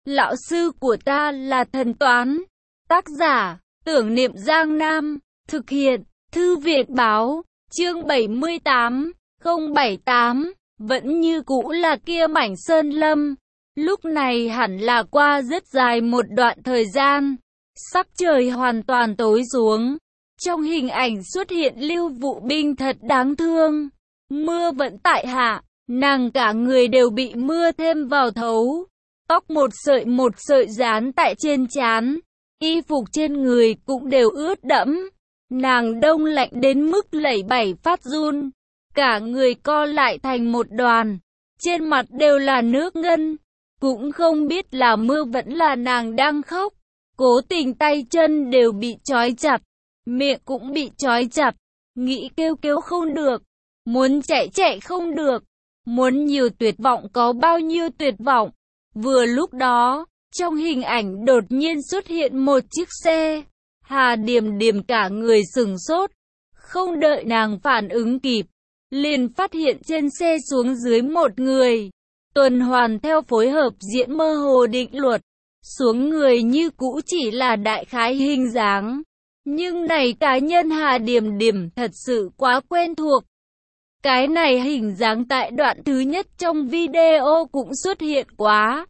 Lão sư của ta là thần toán. Tác giả, Tưởng Niệm Giang Nam. Thực hiện, Thư viện báo. Chương 78, 078. Vẫn như cũ là kia mảnh sơn lâm. Lúc này hẳn là qua rất dài một đoạn thời gian. Sắc trời hoàn toàn tối xuống. Trong hình ảnh xuất hiện Lưu Vụ Binh thật đáng thương. Mưa vẫn tại hạ, nàng cả người đều bị mưa thêm vào thấu. Tóc một sợi dán tại trên trán, y phục trên người cũng đều ướt đẫm. Nàng đông lạnh đến mức lẩy bẩy phát run, cả người co lại thành một đoàn, trên mặt đều là nước ngân. Cũng không biết là mưa vẫn là nàng đang khóc. Cố tình tay chân đều bị trói chặt, miệng cũng bị trói chặt, nghĩ kêu không được, muốn chạy không được, muốn nhiều tuyệt vọng có bao nhiêu tuyệt vọng. Vừa lúc đó, trong hình ảnh đột nhiên xuất hiện một chiếc xe. Hà Điềm Điềm cả người sửng sốt, không đợi nàng phản ứng kịp, liền phát hiện trên xe xuống dưới một người. Tuần hoàn theo phối hợp diễn mơ hồ định luật, xuống người như cũ chỉ là đại khái hình dáng. Nhưng này cá nhân Hà Điềm Điềm thật sự quá quen thuộc. Cái này hình dáng tại đoạn thứ nhất trong video cũng xuất hiện quá.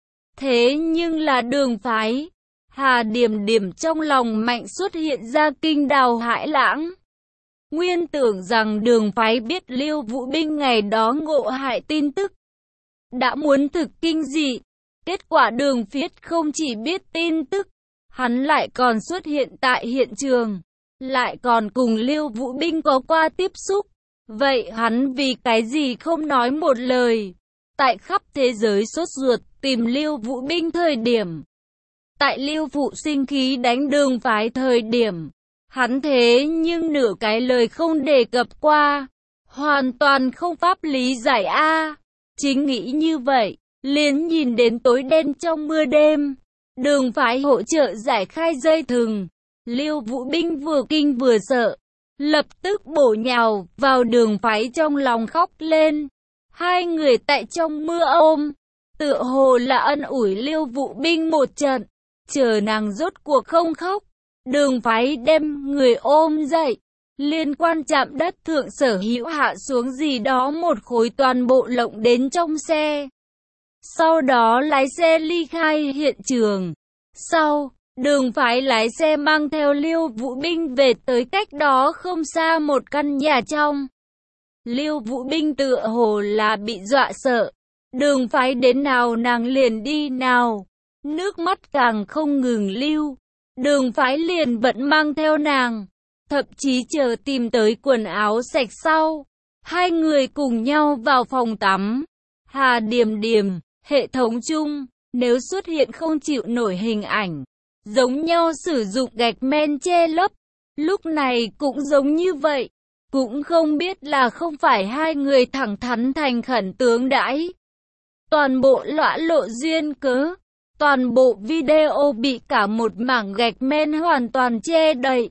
Thế nhưng là Đường Phái. Hà Điềm Điềm trong lòng mạnh xuất hiện ra kinh đào hãi lãng. Nguyên tưởng rằng Đường Phái biết Lưu Vũ Binh ngày đó ngộ hại tin tức, đã muốn thực kinh dị. Kết quả Đường Phiết không chỉ biết tin tức, hắn lại còn xuất hiện tại hiện trường, lại còn cùng Lưu Vũ Binh có qua tiếp xúc. Vậy hắn vì cái gì không nói một lời? Tại khắp thế giới sốt ruột tìm Lưu Vũ Binh thời điểm, tại Lưu Phụ sinh khí đánh Đường Phái thời điểm, hắn thế nhưng nửa cái lời không đề cập qua, hoàn toàn không pháp lý giải a. Chính nghĩ như vậy, liền nhìn đến tối đen trong mưa đêm, Đường Phái hỗ trợ giải khai dây thừng. Lưu Vũ Binh vừa kinh vừa sợ, lập tức bổ nhào vào Đường Phái trong lòng khóc lên. Hai người tại trong mưa ôm, tựa hồ là ân ủi Lưu Vũ Binh một trận. Chờ nàng rốt cuộc không khóc, Đường Phái đem người ôm dậy, liên quan chạm đất thượng sở hữu hạ xuống gì đó một khối toàn bộ lộng đến trong xe. Sau đó lái xe ly khai hiện trường. Sau, Đường Phái lái xe mang theo Lưu Vũ Binh về tới cách đó không xa một căn nhà trong. Lưu Vũ Binh tựa hồ là bị dọa sợ, Đường Phái đến nào nàng liền đi nào, nước mắt càng không ngừng lưu. Đường Phái liền vẫn mang theo nàng, thậm chí chờ tìm tới quần áo sạch sau, hai người cùng nhau vào phòng tắm. Hà Điềm Điềm, hệ thống chung, nếu xuất hiện không chịu nổi hình ảnh, giống nhau sử dụng gạch men che lấp, lúc này cũng giống như vậy. Cũng không biết là không phải hai người thẳng thắn thành khẩn tướng đãi. Toàn bộ lõa lộ duyên cớ, toàn bộ video bị cả một mảng gạch men hoàn toàn che đậy.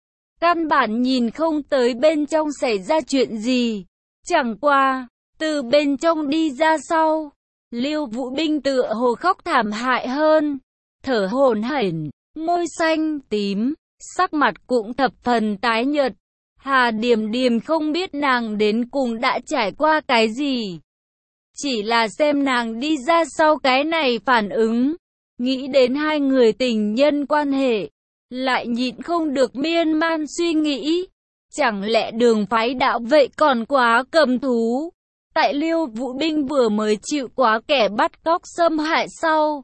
Căn bản nhìn không tới bên trong xảy ra chuyện gì. Chẳng qua, từ bên trong đi ra sau, Lưu Vũ Binh tựa hồ khóc thảm hại hơn, thở hổn hển, môi xanh tím, sắc mặt cũng thập phần tái nhợt. Hà Điềm Điềm không biết nàng đến cùng đã trải qua cái gì, chỉ là xem nàng đi ra sau cái này phản ứng, nghĩ đến hai người tình nhân quan hệ, lại nhịn không được miên man suy nghĩ, chẳng lẽ Đường Phái đạo vậy còn quá cầm thú. Tại Lưu Vũ Binh vừa mới chịu quá kẻ bắt cóc xâm hại sau,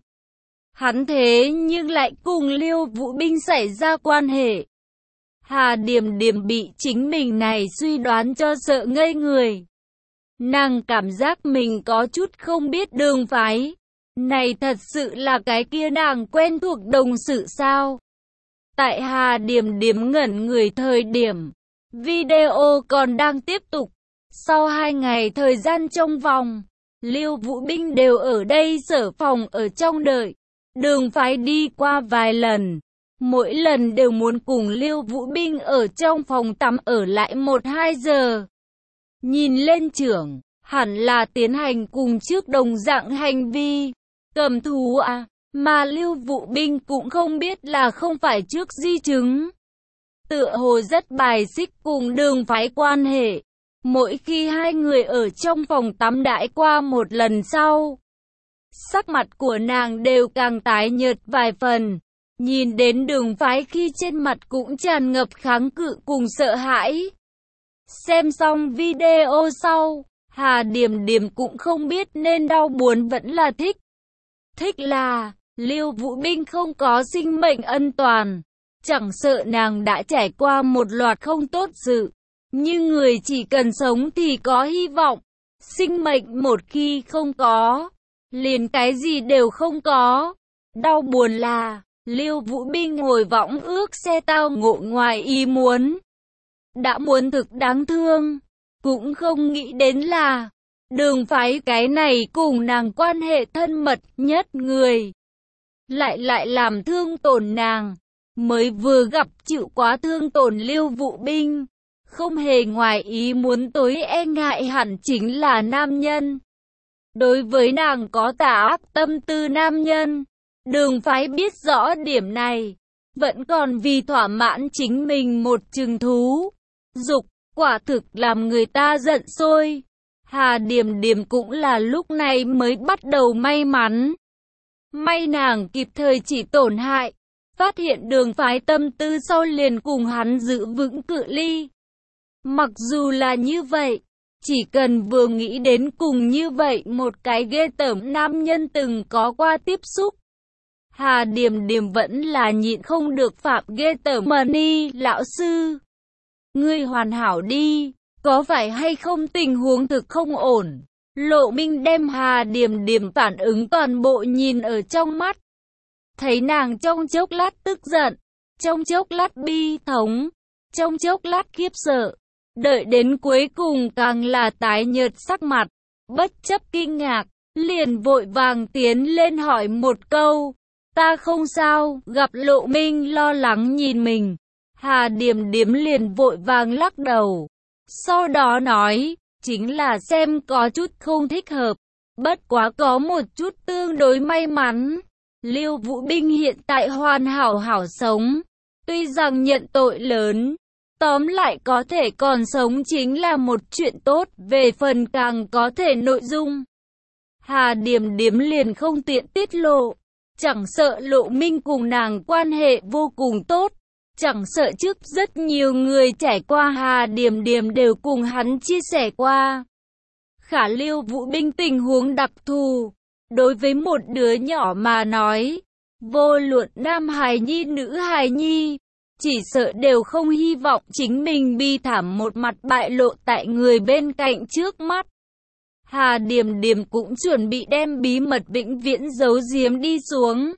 hắn thế nhưng lại cùng Lưu Vũ Binh xảy ra quan hệ. Hà Điềm Điềm bị chính mình này suy đoán cho sợ ngây người. Nàng cảm giác mình có chút không biết Đường Phái này thật sự là cái kia nàng quen thuộc đồng sự sao. Tại Hà Điềm Điềm ngẩn người thời điểm, video còn đang tiếp tục. Sau 2 ngày thời gian trong vòng, Lưu Vũ Binh đều ở đây sở phòng ở trong đợi. Đường Phái đi qua vài lần, mỗi lần đều muốn cùng Lưu Vũ Binh ở trong phòng tắm ở lại 1-2 giờ. Nhìn lên trưởng, hẳn là tiến hành cùng trước đồng dạng hành vi. Cầm thú à? Mà Lưu Vũ Binh cũng không biết là không phải trước di chứng. Tựa hồ rất bài xích cùng Đường Phái quan hệ. Mỗi khi hai người ở trong phòng tắm đãi qua một lần sau, sắc mặt của nàng đều càng tái nhợt vài phần. Nhìn đến Đường Phái khi trên mặt cũng tràn ngập kháng cự cùng sợ hãi. Xem xong video sau, Hà Điềm Điềm cũng không biết nên đau buồn vẫn là thích. Thích là, Lưu Vũ Binh không có sinh mệnh ân toàn. Chẳng sợ nàng đã trải qua một loạt không tốt sự. Nhưng người chỉ cần sống thì có hy vọng. Sinh mệnh một khi không có, liền cái gì đều không có. Đau buồn là, Lưu Vũ Binh ngồi võng ước xe tao ngộ ngoài ý muốn. Đã muốn thực đáng thương, cũng không nghĩ đến là Đường Phái cái này cùng nàng quan hệ thân mật nhất người lại làm thương tổn nàng. Mới vừa gặp chịu quá thương tổn Lưu Vũ Binh, không hề ngoài ý muốn tối e ngại hẳn chính là nam nhân. Đối với nàng có tà ác tâm tư nam nhân, Đường Phái biết rõ điểm này, vẫn còn vì thỏa mãn chính mình một chừng thú dục, quả thực làm người ta giận sôi. Hà Điềm Điềm cũng là lúc này mới bắt đầu may mắn. May nàng kịp thời chỉ tổn hại, phát hiện Đường Phái tâm tư sau liền cùng hắn giữ vững cự ly. Mặc dù là như vậy, chỉ cần vừa nghĩ đến cùng như vậy một cái ghê tởm nam nhân từng có qua tiếp xúc, Hà Điềm Điềm vẫn là nhịn không được phạm ghê tởm mà ni. Lão sư, ngươi hoàn hảo đi, có phải hay không tình huống thực không ổn? Lộ Minh đem Hà Điềm Điềm phản ứng toàn bộ nhìn ở trong mắt. Thấy nàng trong chốc lát tức giận, trong chốc lát bi thống, trong chốc lát khiếp sợ, đợi đến cuối cùng càng là tái nhợt sắc mặt, bất chấp kinh ngạc, liền vội vàng tiến lên hỏi một câu, ta không sao. Gặp Lộ Minh lo lắng nhìn mình, Hà Điềm Điềm liền vội vàng lắc đầu, sau đó nói, chính là xem có chút không thích hợp, bất quá có một chút tương đối may mắn. Lưu Vũ Binh hiện tại hoàn hảo sống, tuy rằng nhận tội lớn, tóm lại có thể còn sống chính là một chuyện tốt. Về phần càng có thể nội dung, Hà Điềm Điềm liền không tiện tiết lộ, chẳng sợ Lộ Minh cùng nàng quan hệ vô cùng tốt, chẳng sợ trước rất nhiều người trải qua Hà Điềm Điềm đều cùng hắn chia sẻ qua. Khả Lưu Vũ Binh tình huống đặc thù, đối với một đứa nhỏ mà nói, vô luận nam hài nhi nữ hài nhi, chỉ sợ đều không hy vọng chính mình bi thảm một mặt bại lộ tại người bên cạnh trước mắt. Hà Điềm Điềm cũng chuẩn bị đem bí mật vĩnh viễn giấu giếm đi xuống.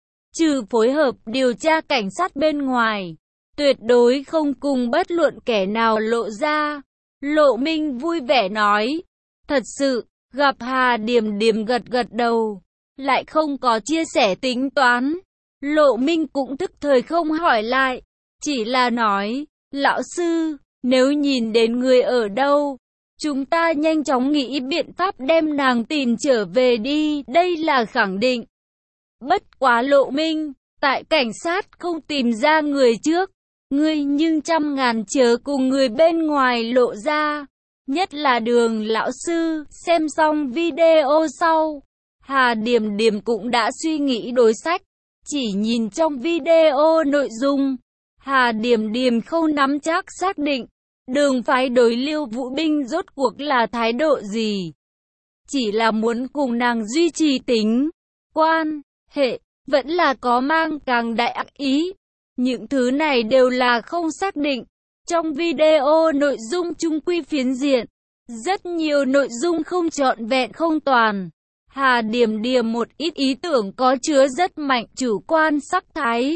Trừ phối hợp điều tra cảnh sát bên ngoài, tuyệt đối không cùng bất luận kẻ nào lộ ra. Lộ Minh vui vẻ nói, thật sự. Gặp Hà Điềm Điềm gật đầu, lại không có chia sẻ tính toán. Lộ Minh cũng thức thời không hỏi lại, chỉ là nói, lão sư, nếu nhìn đến người ở đâu, chúng ta nhanh chóng nghĩ biện pháp đem nàng tìm trở về đi, đây là khẳng định. Bất quá Lộ Minh, tại cảnh sát không tìm ra người trước, ngươi nhưng trăm ngàn chớ cùng người bên ngoài lộ ra. Nhất là Đường lão sư. Xem xong video sau, Hà Điềm Điềm cũng đã suy nghĩ đối sách. Chỉ nhìn trong video nội dung, Hà Điềm Điềm không nắm chắc xác định Đường Phái đối Lưu Vũ Binh rốt cuộc là thái độ gì. Chỉ là muốn cùng nàng duy trì tính quan hệ, vẫn là có mang càng đại ác ý. Những thứ này đều là không xác định. Trong video nội dung chung quy phiến diện, rất nhiều nội dung không trọn vẹn không toàn. Hà Điềm Điềm một ít ý tưởng có chứa rất mạnh chủ quan sắc thái.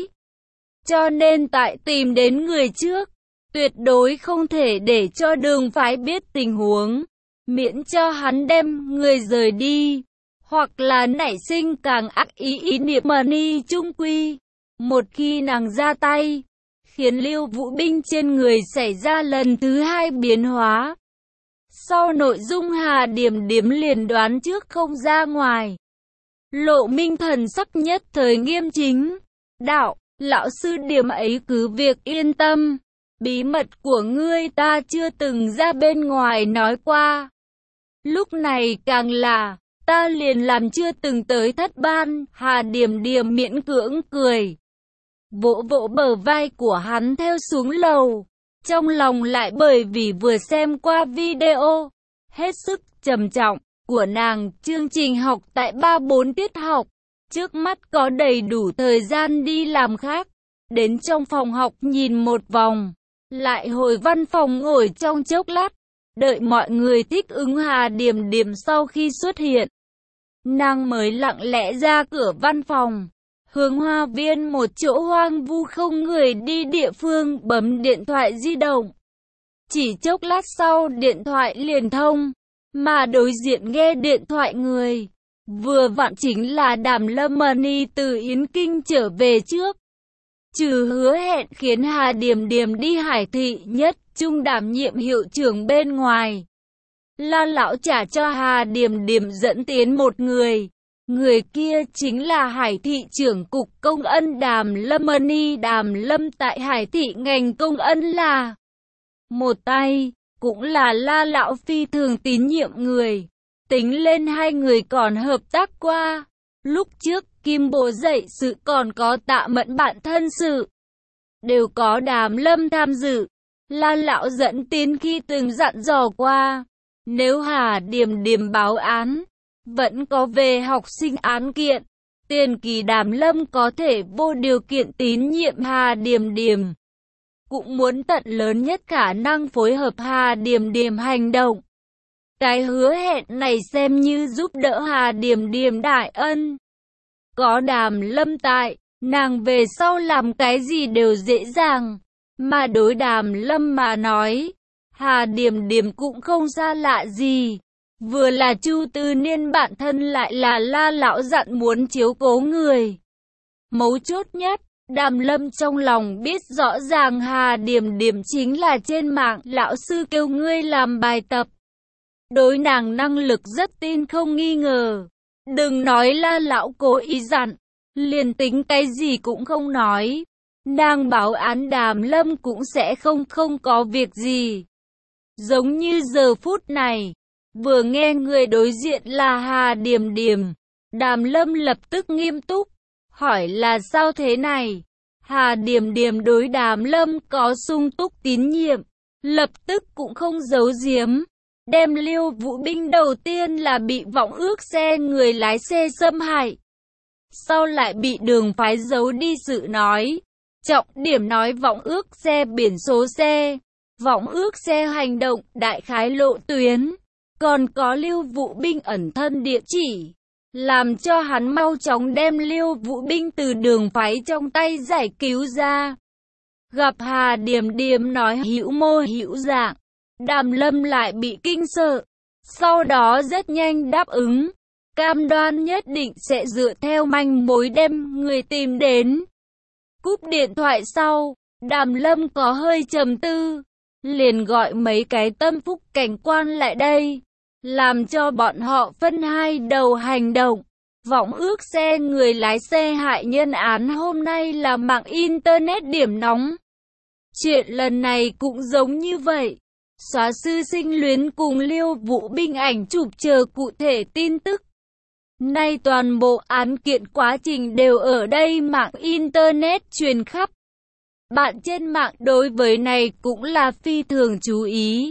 Cho nên tại tìm đến người trước, tuyệt đối không thể để cho Đường Phái biết tình huống, miễn cho hắn đem người rời đi, hoặc là nảy sinh càng ác ý niệm mà ni chung quy. Một khi nàng ra tay, khiến Lưu Vũ Binh trên người xảy ra lần thứ hai biến hóa. Sau nội dung Hà Điềm Điềm liền đoán trước không ra ngoài. Lộ Minh thần sắc nhất thời nghiêm chính. Đạo, lão sư Điềm ấy cứ việc yên tâm. Bí mật của ngươi ta chưa từng ra bên ngoài nói qua. Lúc này càng là, ta liền làm chưa từng tới thất ban. Hà Điềm Điềm miễn cưỡng cười. Vỗ vỗ bờ vai của hắn theo xuống lầu. Trong lòng lại bởi vì vừa xem qua video, hết sức trầm trọng, của nàng, chương trình học tại 3-4 tiết học. Trước mắt có đầy đủ thời gian đi làm khác. Đến trong phòng học nhìn một vòng. Lại hồi văn phòng ngồi trong chốc lát. Đợi mọi người thích ứng Hà Điềm Điềm sau khi xuất hiện. Nàng mới lặng lẽ ra cửa văn phòng. Hướng hoa viên một chỗ hoang vu không người đi địa phương bấm điện thoại di động. Chỉ chốc lát sau điện thoại liền thông. Mà đối diện nghe điện thoại người. Vừa vặn chính là Đàm Lâm Mani từ Yến Kinh trở về trước. Trừ hứa hẹn khiến Hà Điềm Điềm đi Hải Thị Nhất Trung đảm nhiệm hiệu trưởng bên ngoài. La lão trả cho Hà Điềm Điềm dẫn tiến một người. Người kia chính là Hải Thị trưởng cục công ân Đàm Lâm Mani. Đàm Lâm tại Hải Thị ngành công ân là một tay, cũng là La lão phi thường tín nhiệm người. Tính lên hai người còn hợp tác qua. Lúc trước Kim Bố dạy sự còn có Tạ Mẫn bạn thân sự. Đều có Đàm Lâm tham dự. La lão dẫn tiến khi từng dặn dò qua. Nếu Hà Điềm Điềm báo án, vẫn có về học sinh án kiện. Tiền kỳ Đàm Lâm có thể vô điều kiện tín nhiệm Hà Điềm Điềm. Cũng muốn tận lớn nhất khả năng phối hợp Hà Điềm Điềm hành động. Cái hứa hẹn này xem như giúp đỡ Hà Điềm Điềm đại ân. Có Đàm Lâm tại, nàng về sau làm cái gì đều dễ dàng. Mà đối Đàm Lâm mà nói, Hà Điềm Điềm cũng không xa lạ gì. Vừa là Chu Tư Niên bạn thân lại là La lão dặn muốn chiếu cố người. Mấu chốt nhất, Đàm Lâm trong lòng biết rõ ràng Hà Điềm Điềm chính là trên mạng lão sư kêu ngươi làm bài tập. Đối nàng năng lực rất tin không nghi ngờ. Đừng nói La lão cố ý dặn, liền tính cái gì cũng không nói. Nàng báo án Đàm Lâm cũng sẽ không có việc gì. Giống như giờ phút này, vừa nghe người đối diện là Hà Điềm Điềm, Đàm Lâm lập tức nghiêm túc, hỏi là sao thế này. Hà Điềm Điềm đối Đàm Lâm có sung túc tín nhiệm, lập tức cũng không giấu giếm. Đem Liêu Vũ Binh đầu tiên là bị vọng ước xe người lái xe xâm hại. Sau lại bị Đường phái giấu đi sự nói. Trọng điểm nói vọng ước xe biển số xe. Vọng ước xe hành động đại khái lộ tuyến. Còn có Liêu Vũ Binh ẩn thân địa chỉ. Làm cho hắn mau chóng đem Liêu Vũ Binh từ Đường phái trong tay giải cứu ra. Gặp Hà Điềm Điềm nói hữu mô hữu dạng. Đàm Lâm lại bị kinh sợ. Sau đó rất nhanh đáp ứng. Cam đoan nhất định sẽ dựa theo manh mối đem người tìm đến. Cúp điện thoại sau, Đàm Lâm có hơi trầm tư. Liền gọi mấy cái tâm phúc cảnh quan lại đây. Làm cho bọn họ phân hai đầu hành động. Vọng ước xe người lái xe hại nhân án hôm nay là mạng Internet điểm nóng. Chuyện lần này cũng giống như vậy. Xóa sư sinh luyến cùng Liêu Vũ Binh ảnh chụp chờ cụ thể tin tức. Nay toàn bộ án kiện quá trình đều ở đây mạng Internet truyền khắp. Bạn trên mạng đối với này cũng là phi thường chú ý.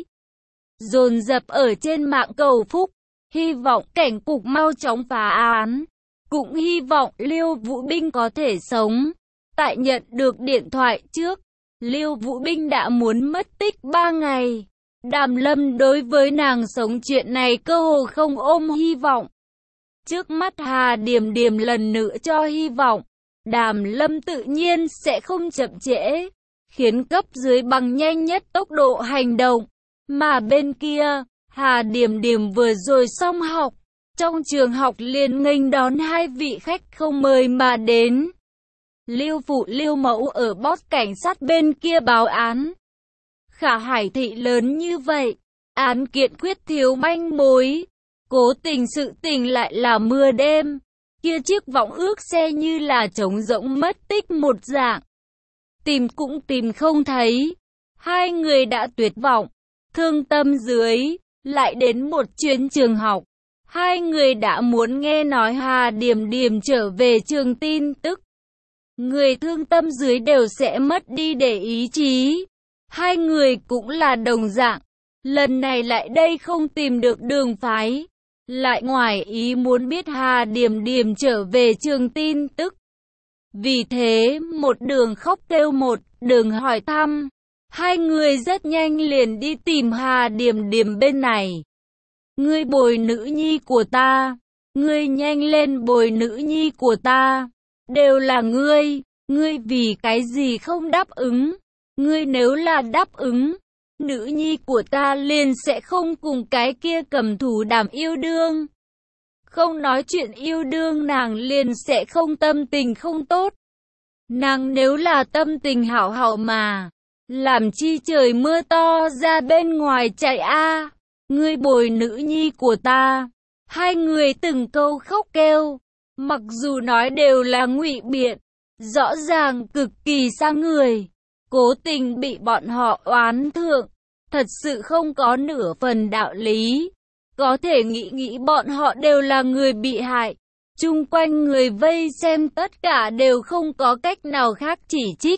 Dồn dập ở trên mạng cầu phúc, hy vọng cảnh cục mau chóng phá án. Cũng hy vọng Liêu Vũ Binh có thể sống. Tại nhận được điện thoại trước, Liêu Vũ Binh đã muốn mất tích 3 ngày. Đàm Lâm đối với nàng sống chuyện này cơ hồ không ôm hy vọng. Trước mắt Hà Điềm Điềm lần nữa cho hy vọng. Đàm Lâm tự nhiên sẽ không chậm trễ, khiến cấp dưới bằng nhanh nhất tốc độ hành động. Mà bên kia, Hà Điềm Điềm vừa rồi xong học, trong trường học liền nghênh đón hai vị khách không mời mà đến. Liêu phụ Liêu mẫu ở boss cảnh sát bên kia báo án. Khả Hải Thị lớn như vậy, án kiện khuyết thiếu manh mối, cố tình sự tình lại là mưa đêm. kia chiếc võng ước xe như là trống rỗng mất tích một dạng. Tìm cũng tìm không thấy. Hai người đã tuyệt vọng, thương tâm dưới, lại đến một chuyến trường học. Hai người đã muốn nghe nói Hà Điểm Điểm trở về trường tin tức. Người thương tâm dưới đều sẽ mất đi để ý chí. Hai người cũng là đồng dạng. Lần này lại đây không tìm được đường phái. Lại ngoài ý muốn biết Hà Điểm Điểm trở về trường tin tức. Vì thế, một đường khóc kêu một đường hỏi thăm. Hai người rất nhanh liền đi tìm Hà Điểm Điểm bên này. Ngươi bồi nữ nhi của ta. Ngươi nhanh lên bồi nữ nhi của ta. Đều là ngươi. Ngươi vì cái gì không đáp ứng? Ngươi nếu là đáp ứng, nữ nhi của ta liền sẽ không cùng cái kia cầm thú đàm yêu đương. Không nói chuyện yêu đương nàng liền sẽ không tâm tình không tốt. Nàng nếu là tâm tình hảo hảo mà, làm chi trời mưa to ra bên ngoài chạy a. Ngươi bồi nữ nhi của ta. Hai người từng câu khóc kêu, mặc dù nói đều là ngụy biện, rõ ràng cực kỳ xa người, cố tình bị bọn họ oán thượng, thật sự không có nửa phần đạo lý. Có thể nghĩ bọn họ đều là người bị hại, chung quanh người vây xem tất cả đều không có cách nào khác chỉ trích.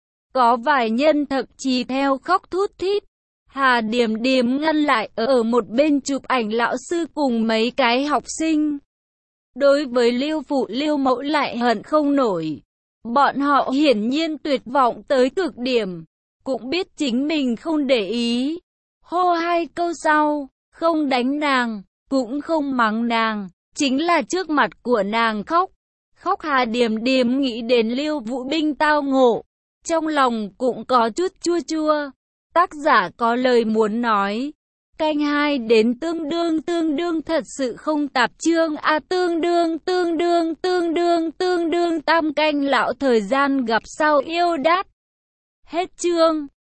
Có vài nhân thậm chí theo khóc thút thít. Hà Điểm Điểm ngăn lại ở một bên chụp ảnh lão sư cùng mấy cái học sinh. Đối với Lưu phụ Lưu mẫu lại hận không nổi. Bọn họ hiển nhiên tuyệt vọng tới cực điểm, cũng biết chính mình không để ý. Hô hai câu sau, không đánh nàng, cũng không mắng nàng, chính là trước mặt của nàng khóc. Khóc Hà Điểm Điểm nghĩ đến Lưu Vũ Binh tao ngộ, trong lòng cũng có chút chua chua. Tác giả có lời muốn nói. Canh 2 đến tương đương thật sự không tạp chương a tương đương tam canh lão thời gian gặp sau yêu đát. Hết chương.